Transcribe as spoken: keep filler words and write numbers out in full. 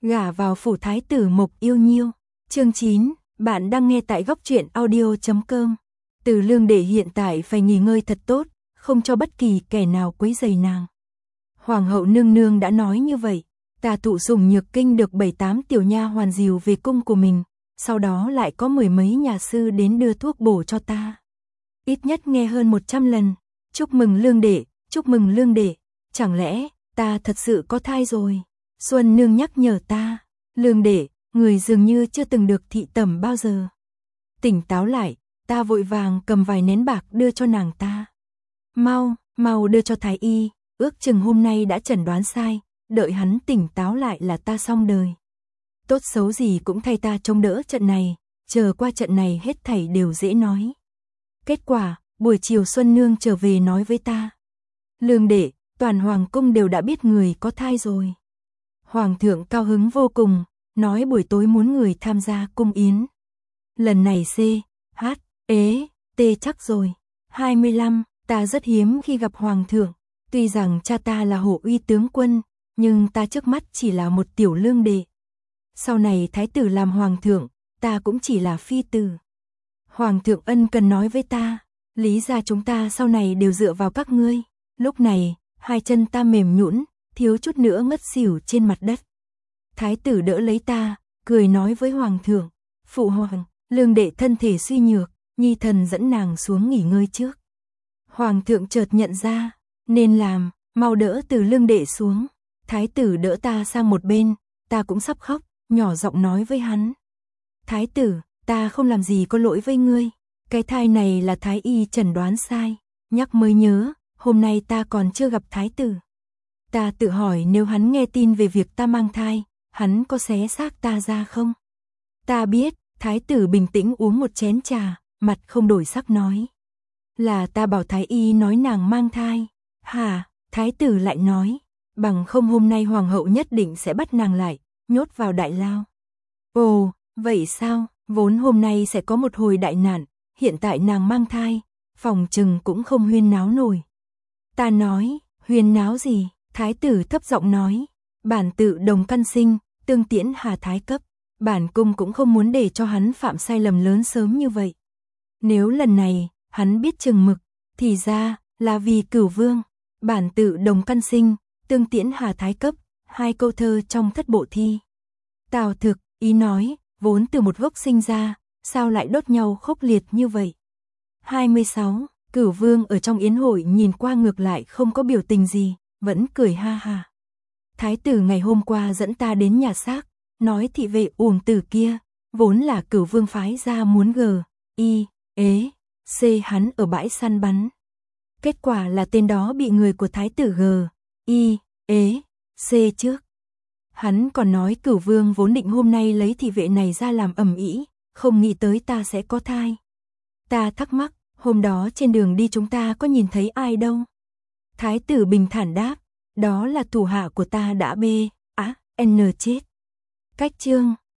Gả vào phủ thái tử Mộc Yêu Nhiêu. Chương chín, bạn đang nghe tại góc truyện audio chấm com. Từ Lương Đệ hiện tại phải nghỉ ngơi thật tốt, không cho bất kỳ kẻ nào quấy rầy nàng. Hoàng hậu nương nương đã nói như vậy, ta Thụ Sủng Nhược Kinh được bảy tám tiểu nha hoàn dìu về cung của mình, sau đó lại có mười mấy nhà sư đến đưa thuốc bổ cho ta. Ít nhất nghe hơn một trăm lần, chúc mừng Lương Đệ, chúc mừng Lương Đệ, chẳng lẽ ta thật sự có thai rồi? Xuân nương nhắc nhở ta, Lương Đệ, người dường như chưa từng được thị tẩm bao giờ. Tỉnh táo lại, ta vội vàng cầm vài nén bạc đưa cho nàng ta. Mau, mau đưa cho thái y, ước chừng hôm nay đã chẩn đoán sai, đợi hắn tỉnh táo lại là ta xong đời. Tốt xấu gì cũng thay ta trông đỡ trận này, chờ qua trận này hết thảy đều dễ nói. Kết quả, buổi chiều Xuân nương trở về nói với ta, Lương Đệ, toàn hoàng cung đều đã biết người có thai rồi. Hoàng thượng cao hứng vô cùng, nói buổi tối muốn người tham gia cung yến. Lần này C, H, ế, T chắc rồi. hai mươi lăm, ta rất hiếm khi gặp hoàng thượng, tuy rằng cha ta là hổ uy tướng quân, nhưng ta trước mắt chỉ là một tiểu lương đệ. Sau này thái tử làm hoàng thượng, ta cũng chỉ là phi tử. Hoàng thượng ân cần nói với ta, lý ra chúng ta sau này đều dựa vào các ngươi. Lúc này, hai chân ta mềm nhũn, thiếu chút nữa ngất xỉu trên mặt đất. Thái tử đỡ lấy ta, cười nói với hoàng thượng, phụ hoàng, Lương Đệ thân thể suy nhược, nhi thần dẫn nàng xuống nghỉ ngơi trước. Hoàng thượng chợt nhận ra, nên làm, mau đỡ Từ Lương Đệ xuống. Thái tử đỡ ta sang một bên, ta cũng sắp khóc, nhỏ giọng nói với hắn. Thái tử, ta không làm gì có lỗi với ngươi, cái thai này là thái y chẩn đoán sai, nhắc mới nhớ, hôm nay ta còn chưa gặp thái tử. Ta tự hỏi nếu hắn nghe tin về việc ta mang thai, hắn có xé xác ta ra không? Ta biết, thái tử bình tĩnh uống một chén trà, mặt không đổi sắc nói. Là ta bảo thái y nói nàng mang thai. Hả? Thái tử lại nói, bằng không hôm nay hoàng hậu nhất định sẽ bắt nàng lại, nhốt vào đại lao. Ồ, vậy sao? Vốn hôm nay sẽ có một hồi đại nạn, hiện tại nàng mang thai, phòng chừng cũng không huyên náo nổi. Ta nói, huyên náo gì? Thái tử thấp giọng nói, bản tự đồng căn sinh, tương tiễn Hà Thái cấp, bản cung cũng không muốn để cho hắn phạm sai lầm lớn sớm như vậy. Nếu lần này, hắn biết chừng mực, thì ra, là vì Cửu Vương, bản tự đồng căn sinh, tương tiễn Hà Thái cấp, hai câu thơ trong thất bộ thi. Tào Thực, ý nói, vốn từ một gốc sinh ra, sao lại đốt nhau khốc liệt như vậy? hai mươi sáu, Cửu Vương ở trong yến hội nhìn qua ngược lại không có biểu tình gì, vẫn cười ha ha. Thái tử ngày hôm qua dẫn ta đến nhà xác, nói thị vệ uổng tử kia, vốn là Cửu Vương phái ra muốn gờ, y, ế, c hắn ở bãi săn bắn. Kết quả là tên đó bị người của thái tử gờ, y, ế, c trước. Hắn còn nói Cửu Vương vốn định hôm nay lấy thị vệ này ra làm ầm ĩ, không nghĩ tới ta sẽ có thai. Ta thắc mắc, hôm đó trên đường đi chúng ta có nhìn thấy ai đâu? Thái tử bình thản đáp, đó là thủ hạ của ta đã bê, á, n chết. Cách chương